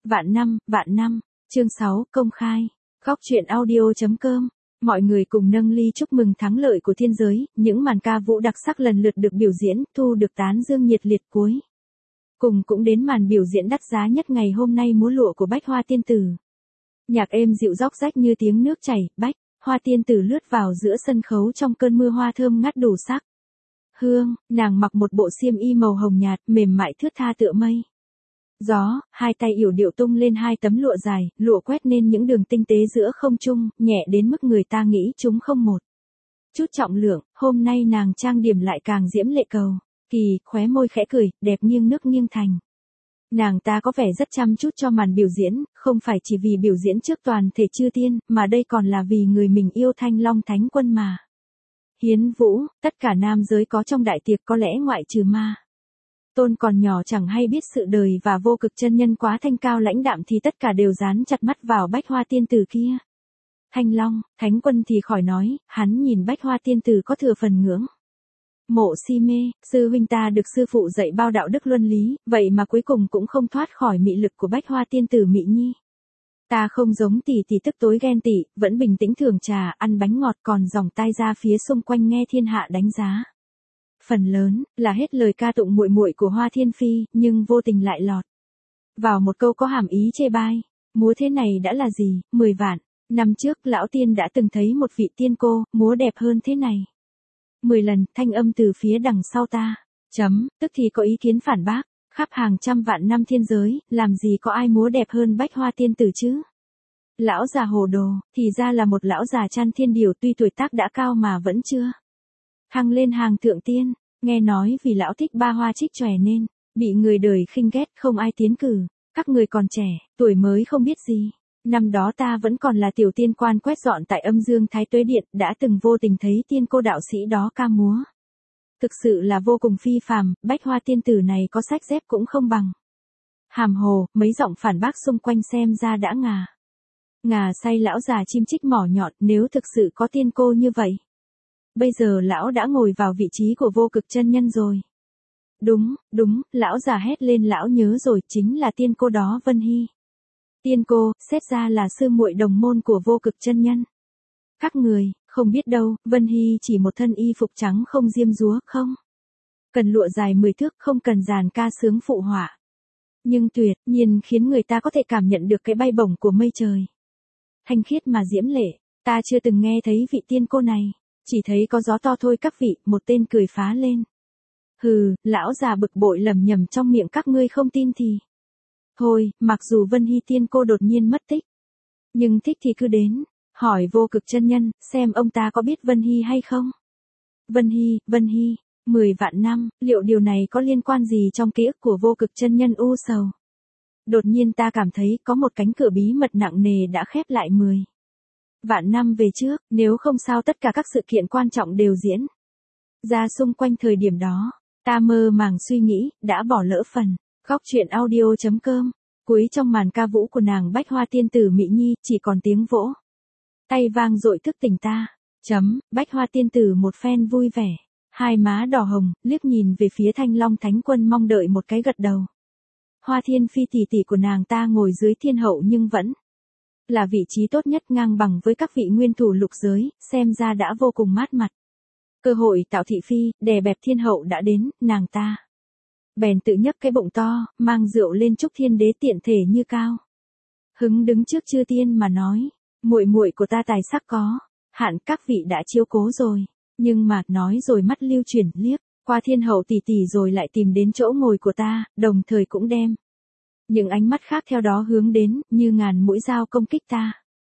Vạn năm, chương 6, công khai. Góc truyện audio.com. Mọi người cùng nâng ly chúc mừng thắng lợi của thiên giới, những màn ca vũ đặc sắc lần lượt được biểu diễn, thu được tán dương nhiệt liệt cuối. Cùng cũng đến màn biểu diễn đắt giá nhất ngày hôm nay, múa lụa của Bách Hoa Tiên Tử. Nhạc êm dịu róc rách như tiếng nước chảy, Bách Hoa Tiên Tử lướt vào giữa sân khấu trong cơn mưa hoa thơm ngát đủ sắc. Hương, nàng mặc một bộ xiêm y màu hồng nhạt, mềm mại thướt tha tựa mây. Gió, hai tay yểu điệu tung lên hai tấm lụa dài, lụa quét nên những đường tinh tế giữa không trung, nhẹ đến mức người ta nghĩ chúng không một chút trọng lượng. Hôm nay nàng trang điểm lại càng diễm lệ cầu kỳ, khóe môi khẽ cười, đẹp nghiêng nước nghiêng thành. Nàng ta có vẻ rất chăm chút cho màn biểu diễn, không phải chỉ vì biểu diễn trước toàn thể chư tiên, mà đây còn là vì người mình yêu Thanh Long Thánh Quân mà. Hiến vũ, tất cả nam giới có trong đại tiệc có lẽ ngoại trừ Ma Tôn còn nhỏ chẳng hay biết sự đời và vô cực chân nhân quá thanh cao lãnh đạm thì tất cả đều dán chặt mắt vào Bách Hoa Tiên Tử kia. Thanh Long, Thánh Quân thì khỏi nói, hắn nhìn Bách Hoa Tiên Tử có thừa phần ngưỡng mộ si mê. Sư huynh ta được sư phụ dạy bao đạo đức luân lý, vậy mà cuối cùng cũng không thoát khỏi mị lực của Bách Hoa Tiên Tử Mị Nhi. Ta không giống tỷ tỷ tức tối ghen tị, vẫn bình tĩnh thưởng trà, ăn bánh ngọt, còn dòng tai ra phía xung quanh nghe thiên hạ đánh giá. Phần lớn là hết lời ca tụng muội muội của Hoa Thiên Phi, nhưng vô tình lại lọt vào một câu có hàm ý chê bai. Múa thế này đã là gì? 10 vạn năm trước lão tiên đã từng thấy một vị tiên cô múa đẹp hơn thế này 10 lần. Thanh âm từ phía đằng sau ta tức thì có ý kiến phản bác. Khắp hàng trăm vạn năm thiên giới, làm gì có ai múa đẹp hơn Bách Hoa Tiên Tử chứ? Lão già hồ đồ, thì ra là một lão già chăn thiên điều, tuy tuổi tác đã cao mà vẫn chưa thăng lên hàng thượng tiên. Nghe nói vì lão thích ba hoa trích chòe nên bị người đời khinh ghét, không ai tiến cử. Các người còn trẻ, tuổi mới không biết gì. Năm đó ta vẫn còn là tiểu tiên quan quét dọn tại Âm Dương Thái Tuế Điện, đã từng vô tình thấy tiên cô đạo sĩ đó ca múa. Thực sự là vô cùng phi phàm, Bách Hoa Tiên Tử này có sách dép cũng không bằng. Hàm hồ, mấy giọng phản bác xung quanh xem ra đã ngà say lão già chim chích mỏ nhọn. Nếu thực sự có tiên cô như vậy, bây giờ lão đã ngồi vào vị trí của vô cực chân nhân rồi. Đúng, lão già hét lên, lão nhớ rồi, chính là tiên cô đó, Vân Hy. Tiên cô, xét ra là sư muội đồng môn của vô cực chân nhân. Các người không biết đâu, Vân Hy chỉ một thân y phục trắng không diêm dúa, không cần lụa dài 10 thước, không cần dàn ca sướng phụ họa, nhưng tuyệt nhiên khiến người ta có thể cảm nhận được cái bay bổng của mây trời. Thanh khiết mà diễm lệ, ta chưa từng nghe thấy vị tiên cô này, chỉ thấy có gió to thôi các vị. Một tên cười phá lên. Hừ, lão già bực bội lầm nhầm trong miệng, các ngươi không tin thì thôi. Mặc dù Vân Hy tiên cô đột nhiên mất tích, nhưng thích thì cứ đến hỏi vô cực chân nhân, xem ông ta có biết Vân Hy hay không. Vân Hy, 10 vạn năm, liệu điều này có liên quan gì trong ký ức của vô cực chân nhân u sầu? Đột nhiên ta cảm thấy có một cánh cửa bí mật nặng nề đã khép lại 10 vạn năm về trước, nếu không sao tất cả các sự kiện quan trọng đều diễn ra xung quanh thời điểm đó. Ta mơ màng suy nghĩ, đã bỏ lỡ phần góc truyện audio.com. Cuối trong màn ca vũ của nàng Bách Hoa Tiên Tử Mị Nhi, chỉ còn tiếng vỗ tay vang dội thức tỉnh ta. Bách Hoa Tiên Tử một phen vui vẻ, hai má đỏ hồng, liếc nhìn về phía Thanh Long Thánh Quân mong đợi một cái gật đầu. Hoa Thiên Phi tỷ tỷ của nàng ta ngồi dưới thiên hậu nhưng vẫn là vị trí tốt nhất, ngang bằng với các vị nguyên thủ lục giới, xem ra đã vô cùng mát mặt. Cơ hội tạo thị phi, đè bẹp thiên hậu đã đến, nàng ta bèn tự nhấc cái bụng to, mang rượu lên chúc thiên đế tiện thể như cao hứng đứng trước chư tiên mà nói, muội muội của ta tài sắc có hạn, các vị đã chiếu cố rồi. Nhưng mà, nói rồi mắt lưu chuyển liếc qua thiên hậu tỷ tỷ rồi lại tìm đến chỗ ngồi của ta, đồng thời cũng đem những ánh mắt khác theo đó hướng đến, như ngàn mũi dao công kích ta.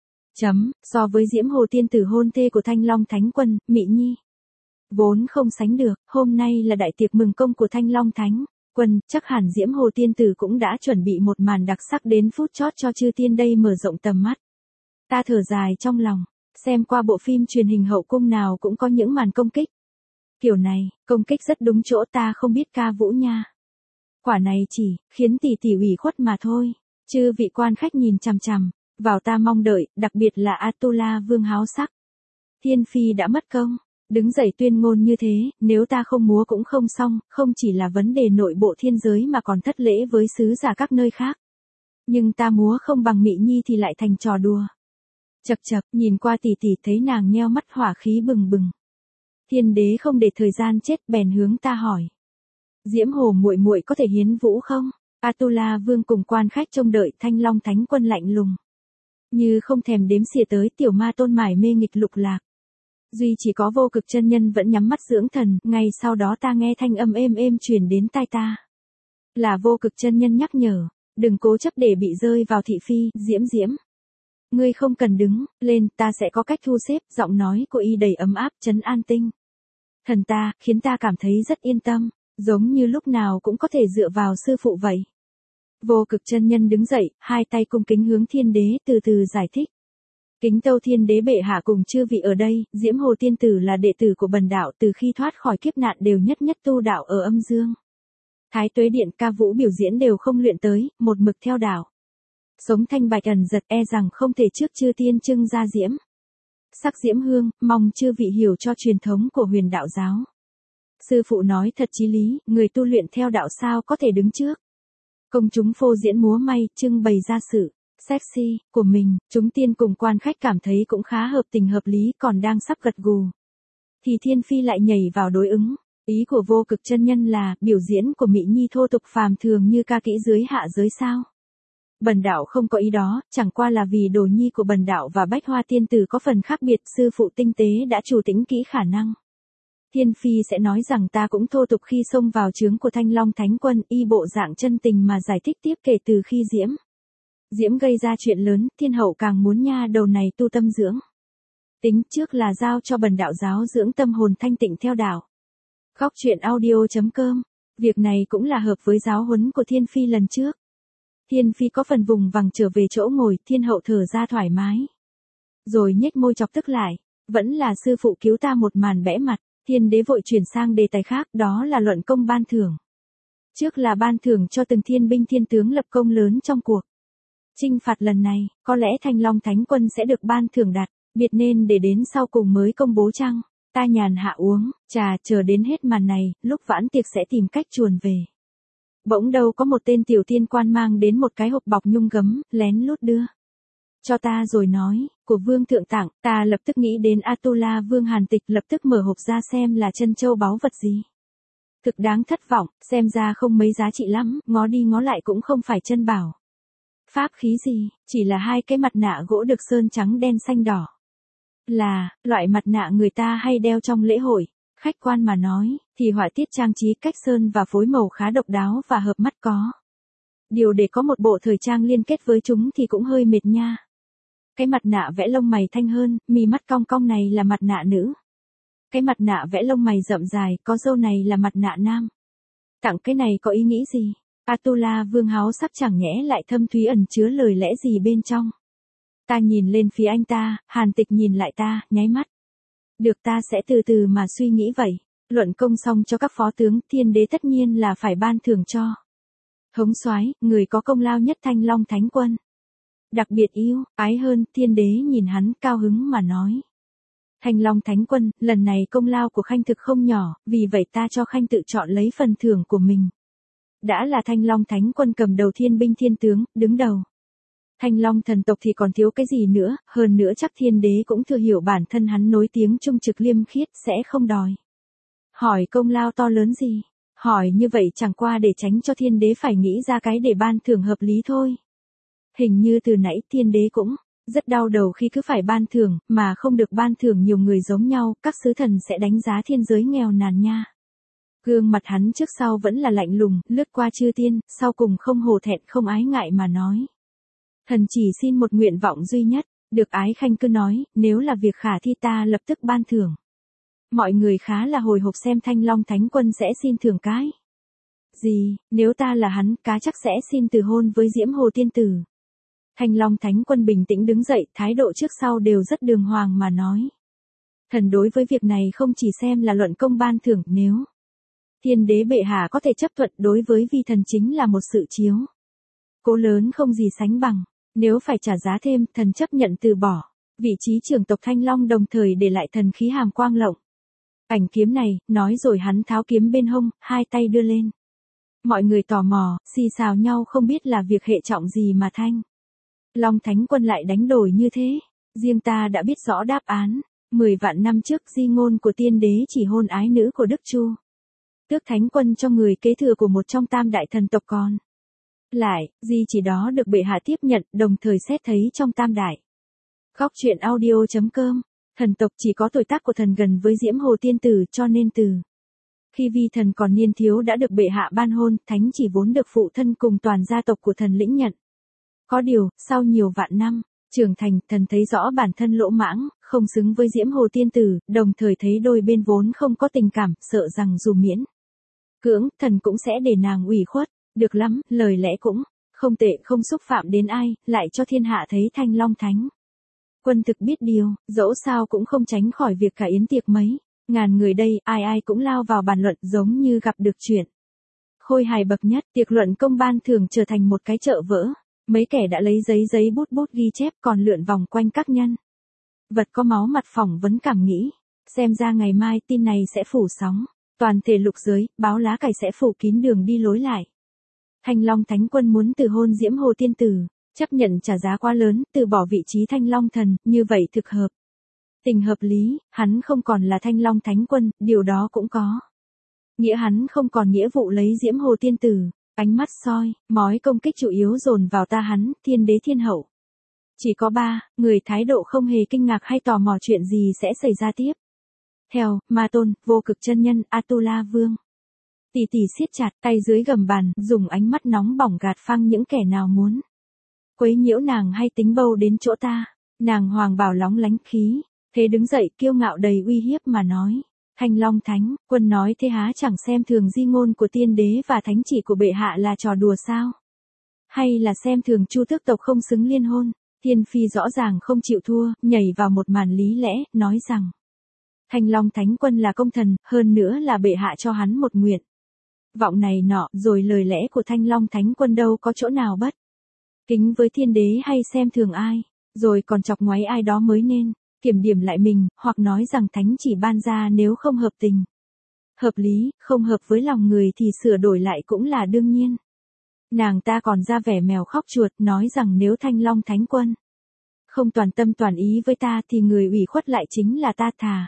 So với Diễm Hồ Tiên Tử hôn thê của Thanh Long Thánh Quân, Mị Nhi vốn không sánh được. Hôm nay là đại tiệc mừng công của Thanh Long Thánh Quân, chắc hẳn Diễm Hồ Tiên Tử cũng đã chuẩn bị một màn đặc sắc đến phút chót cho chư tiên đây mở rộng tầm mắt. Ta thở dài trong lòng, xem qua bộ phim truyền hình hậu cung nào cũng có những màn công kích kiểu này, công kích rất đúng chỗ. Ta không biết ca vũ nha. Quả này chỉ khiến tỷ tỷ ủy khuất mà thôi. Chư vị quan khách nhìn chằm chằm vào ta mong đợi, đặc biệt là Atula Vương háo sắc. Thiên Phi đã mất công đứng dậy tuyên ngôn như thế, nếu ta không múa cũng không xong, không chỉ là vấn đề nội bộ thiên giới mà còn thất lễ với sứ giả các nơi khác. Nhưng ta múa không bằng Mị Nhi thì lại thành trò đùa. Chậc chậc, nhìn qua tỷ tỷ thấy nàng nheo mắt hỏa khí bừng bừng. Thiên đế không để thời gian chết bèn hướng ta hỏi. Diễm Hồ muội muội có thể hiến vũ không? Atula Vương cùng quan khách trông đợi Thanh Long Thánh Quân lạnh lùng. Như không thèm đếm xỉa tới tiểu ma tôn mải mê nghịch lục lạc. Duy chỉ có Vô Cực chân nhân vẫn nhắm mắt dưỡng thần, ngay sau đó ta nghe thanh âm êm êm truyền đến tai ta. Là Vô Cực chân nhân nhắc nhở, đừng cố chấp để bị rơi vào thị phi, Diễm Diễm. Ngươi không cần đứng lên, ta sẽ có cách thu xếp, giọng nói của y đầy ấm áp, trấn an tinh thần ta, khiến ta cảm thấy rất yên tâm, giống như lúc nào cũng có thể dựa vào sư phụ vậy. Vô Cực chân nhân đứng dậy, hai tay cung kính hướng Thiên đế từ từ giải thích. Kính tâu Thiên đế bệ hạ cùng chư vị ở đây, Diễm Hồ tiên tử là đệ tử của bần đạo, từ khi thoát khỏi kiếp nạn đều nhất nhất tu đạo ở âm dương. Thái Tuế điện ca vũ biểu diễn đều không luyện tới, một mực theo đạo. Sống thanh bạch ẩn giật e rằng không thể trước chư tiên trưng ra diễm. Sắc diễm hương, mong chư vị hiểu cho truyền thống của huyền đạo giáo. Sư phụ nói thật chí lý, người tu luyện theo đạo sao có thể đứng trước. Công chúng phô diễn múa may, trưng bày ra sự sexy của mình, chúng tiên cùng quan khách cảm thấy cũng khá hợp tình hợp lý, còn đang sắp gật gù. Thì Thiên Phi lại nhảy vào đối ứng. Ý của Vô Cực chân nhân là, biểu diễn của Mị Nhi thô tục phàm thường như ca kỹ dưới hạ giới sao? Bần đạo không có ý đó, chẳng qua là vì đồ nhi của bần đạo và Bách Hoa tiên tử có phần khác biệt, sư phụ tinh tế đã chủ tính kỹ khả năng. Thiên Phi sẽ nói rằng ta cũng thô tục khi xông vào trướng của Thanh Long Thánh Quân, y bộ dạng chân tình mà giải thích tiếp kể từ khi Diễm gây ra chuyện lớn, thiên hậu càng muốn nha đầu này tu tâm dưỡng. Tính trước là giao cho bần đạo giáo dưỡng tâm hồn thanh tịnh theo đạo. Khóc chuyện audio.com, việc này cũng là hợp với giáo huấn của Thiên Phi lần trước. Thiên Phi có phần vùng vằng trở về chỗ ngồi, thiên hậu thở ra thoải mái. Rồi nhếch môi chọc tức lại, vẫn là sư phụ cứu ta một màn bẽ mặt, Thiên đế vội chuyển sang đề tài khác, đó là luận công ban thưởng. Trước là ban thưởng cho từng thiên binh thiên tướng lập công lớn trong cuộc chinh phạt lần này, có lẽ Thanh Long Thánh Quân sẽ được ban thưởng đặc biệt nên để đến sau cùng mới công bố chăng? Ta nhàn hạ uống trà chờ đến hết màn này, lúc vãn tiệc sẽ tìm cách chuồn về. Bỗng đâu có một tên tiểu tiên quan mang đến một cái hộp bọc nhung gấm, lén lút đưa cho ta rồi nói, của vương thượng tặng, ta lập tức nghĩ đến Atula Vương Hàn Tịch, lập tức mở hộp ra xem là chân châu báu vật gì. Thực đáng thất vọng, xem ra không mấy giá trị lắm, ngó đi ngó lại cũng không phải chân bảo pháp khí gì, chỉ là hai cái mặt nạ gỗ được sơn trắng đen xanh đỏ. Là, loại mặt nạ người ta hay đeo trong lễ hội. Khách quan mà nói, thì họa tiết trang trí cách sơn và phối màu khá độc đáo và hợp mắt có. Điều để có một bộ thời trang liên kết với chúng thì cũng hơi mệt nha. Cái mặt nạ vẽ lông mày thanh hơn, mí mắt cong cong này là mặt nạ nữ. Cái mặt nạ vẽ lông mày rậm dài, có râu này là mặt nạ nam. Tặng cái này có ý nghĩ gì? Atula Vương háo sắc chẳng nhẽ lại thâm thúy ẩn chứa lời lẽ gì bên trong. Ta nhìn lên phía anh ta, Hàn Tịch nhìn lại ta, nháy mắt. Được, ta sẽ từ từ mà suy nghĩ vậy. Luận công xong cho các phó tướng, Thiên đế tất nhiên là phải ban thưởng cho thống soái, người có công lao nhất Thanh Long Thánh Quân. Đặc biệt yêu ái hơn, Thiên đế nhìn hắn cao hứng mà nói. Thanh Long Thánh Quân, lần này công lao của Khanh thực không nhỏ, vì vậy ta cho Khanh tự chọn lấy phần thưởng của mình. Đã là Thanh Long Thánh Quân cầm đầu thiên binh thiên tướng, đứng đầu Thanh Long thần tộc thì còn thiếu cái gì nữa, hơn nữa chắc Thiên đế cũng thừa hiểu bản thân hắn nối tiếng trung trực liêm khiết sẽ không đòi hỏi công lao to lớn gì. Hỏi như vậy chẳng qua để tránh cho Thiên đế phải nghĩ ra cái để ban thưởng hợp lý thôi. Hình như từ nãy Thiên đế cũng rất đau đầu khi cứ phải ban thưởng, mà không được ban thưởng nhiều người giống nhau, các sứ thần sẽ đánh giá thiên giới nghèo nàn nha. Gương mặt hắn trước sau vẫn là lạnh lùng, lướt qua chư tiên, sau cùng không hổ thẹn không ái ngại mà nói. Thần chỉ xin một nguyện vọng duy nhất, được Ái Khanh cứ nói, nếu là việc khả thi ta lập tức ban thưởng. Mọi người khá là hồi hộp xem Thanh Long Thánh Quân sẽ xin thưởng cái gì, nếu ta là hắn, cá chắc sẽ xin từ hôn với Diễm Hồ tiên tử. Thanh Long Thánh Quân bình tĩnh đứng dậy, thái độ trước sau đều rất đường hoàng mà nói. Thần đối với việc này không chỉ xem là luận công ban thưởng, nếu Thiên đế bệ hạ có thể chấp thuận, đối với vi thần chính là một sự chiếu cố lớn không gì sánh bằng. Nếu phải trả giá thêm, thần chấp nhận từ bỏ vị trí trưởng tộc Thanh Long, đồng thời để lại thần khí hàm quang lộng ảnh kiếm này, nói rồi hắn tháo kiếm bên hông, hai tay đưa lên. Mọi người tò mò, xì xào nhau không biết là việc hệ trọng gì mà Thanh Long Thánh Quân lại đánh đổi như thế. Riêng ta đã biết rõ đáp án. 10 vạn năm trước di ngôn của tiên đế chỉ hôn ái nữ của Đức Chu. Tước Thánh Quân cho người kế thừa của một trong tam đại thần tộc còn lại, di chỉ đó được bệ hạ tiếp nhận, đồng thời xét thấy trong tam đại. Góc truyện audio.com. Thần tộc chỉ có tuổi tác của thần gần với Diễm Hồ Tiên Tử, cho nên từ khi vi thần còn niên thiếu đã được bệ hạ ban hôn, thánh chỉ vốn được phụ thân cùng toàn gia tộc của thần lĩnh nhận. Có điều, sau nhiều vạn năm trưởng thành, thần thấy rõ bản thân lỗ mãng, không xứng với Diễm Hồ Tiên Tử, đồng thời thấy đôi bên vốn không có tình cảm, sợ rằng dù miễn cưỡng, thần cũng sẽ để nàng ủy khuất. Được lắm, lời lẽ cũng không tệ, không xúc phạm đến ai, lại cho thiên hạ thấy Thanh Long Thánh Quân thực biết điều, dẫu sao cũng không tránh khỏi việc cả yến tiệc mấy ngàn người đây, ai ai cũng lao vào bàn luận giống như gặp được chuyện khôi hài bậc nhất. Tiệc luận công ban thường trở thành một cái chợ vỡ. Mấy kẻ đã lấy giấy bút ghi chép còn lượn vòng quanh các nhân vật có máu mặt phỏng vấn cảm nghĩ. Xem ra ngày mai tin này sẽ phủ sóng. Toàn thể lục giới, báo lá cải sẽ phủ kín đường đi lối lại. Thanh Long Thánh Quân muốn từ hôn Diễm Hồ Tiên Tử, chấp nhận trả giá quá lớn, từ bỏ vị trí Thanh Long Thần, như vậy thực hợp tình hợp lý, hắn không còn là Thanh Long Thánh Quân, điều đó cũng có nghĩa hắn không còn nghĩa vụ lấy Diễm Hồ Tiên Tử. Ánh mắt soi, mói công kích chủ yếu dồn vào ta hắn, thiên đế thiên hậu. Chỉ có 3 người thái độ không hề kinh ngạc hay tò mò chuyện gì sẽ xảy ra tiếp. Theo, Ma Tôn, Vô Cực Chân Nhân, Atula Vương. Tỷ tỷ siết chặt tay dưới gầm bàn, dùng ánh mắt nóng bỏng gạt phăng những kẻ nào muốn quấy nhiễu nàng hay tính bâu đến chỗ ta. Nàng hoàng bào lóng lánh khí, thế đứng dậy kiêu ngạo đầy uy hiếp mà nói. Thanh Long Thánh Quân nói thế há chẳng xem thường di ngôn của tiên đế và thánh chỉ của bệ hạ là trò đùa sao? Hay là xem thường Chu tước tộc không xứng liên hôn? Thiên Phi rõ ràng không chịu thua, nhảy vào một màn lý lẽ, nói rằng Thanh Long Thánh Quân là công thần, hơn nữa là bệ hạ cho hắn một nguyện vọng này nọ, rồi lời lẽ của Thanh Long Thánh Quân đâu có chỗ nào bất kính với thiên đế hay xem thường ai, rồi còn chọc ngoáy ai đó mới nên kiểm điểm lại mình, hoặc nói rằng thánh chỉ ban ra nếu không hợp tình, hợp lý, không hợp với lòng người thì sửa đổi lại cũng là đương nhiên. Nàng ta còn ra vẻ mèo khóc chuột, nói rằng nếu Thanh Long Thánh Quân không toàn tâm toàn ý với ta thì người ủy khuất lại chính là ta, thà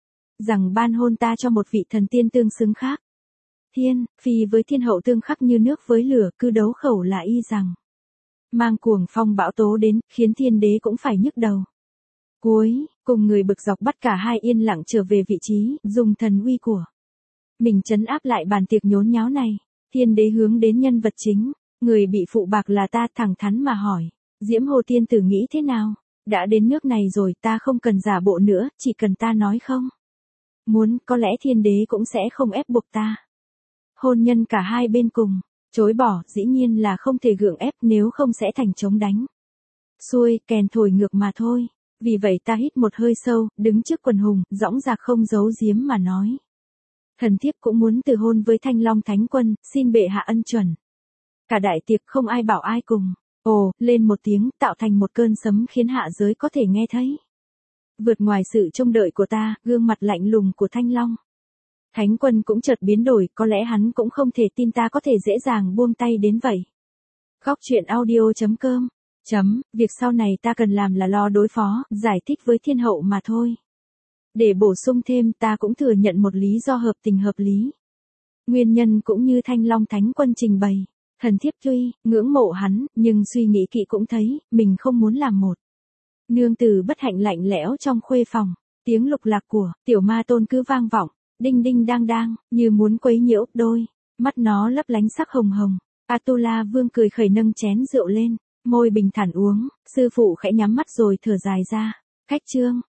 rằng ban hôn ta cho một vị thần tiên tương xứng khác. Thiên Phi với thiên hậu tương khắc như nước với lửa, cứ đấu khẩu là y rằng mang cuồng phong bão tố đến, khiến thiên đế cũng phải nhức đầu. Cuối cùng người bực dọc bắt cả hai yên lặng trở về vị trí, dùng thần uy của mình trấn áp lại bàn tiệc nhốn nháo này. Thiên đế hướng đến nhân vật chính, người bị phụ bạc là ta, thẳng thắn mà hỏi, Diễm Hồ Tiên Tử nghĩ thế nào? Đã đến nước này rồi, ta không cần giả bộ nữa, chỉ cần ta nói không muốn, có lẽ thiên đế cũng sẽ không ép buộc ta hôn nhân cả hai bên cùng. Chối bỏ, dĩ nhiên là không thể gượng ép, nếu không sẽ thành chống đánh xuôi, kèn thổi ngược mà thôi. Vì vậy ta hít một hơi sâu, đứng trước quần hùng, dõng dạc không giấu giếm mà nói. Thần thiếp cũng muốn từ hôn với Thanh Long Thánh Quân, xin bệ hạ ân chuẩn. Cả đại tiệc không ai bảo ai cùng. Ồ, lên một tiếng, tạo thành một cơn sấm khiến hạ giới có thể nghe thấy. Vượt ngoài sự trông đợi của ta, gương mặt lạnh lùng của Thanh Long Thánh Quân cũng chợt biến đổi, có lẽ hắn cũng không thể tin ta có thể dễ dàng buông tay đến vậy. Góc truyện audio.com. Việc sau này ta cần làm là lo đối phó, giải thích với thiên hậu mà thôi. Để bổ sung thêm, ta cũng thừa nhận một lý do hợp tình hợp lý. Nguyên nhân cũng như Thanh Long Thánh Quân trình bày. Thần thiếp tuy ngưỡng mộ hắn, nhưng suy nghĩ kỹ cũng thấy, mình không muốn làm một nương tử bất hạnh lạnh lẽo trong khuê phòng. Tiếng lục lạc của tiểu Ma Tôn cứ vang vọng, đinh đinh đang đang, như muốn quấy nhiễu. Đôi mắt nó lấp lánh sắc hồng hồng. Atula Vương cười khẩy nâng chén rượu lên, môi bình thản uống. Sư phụ khẽ nhắm mắt rồi thở dài ra. Khách trương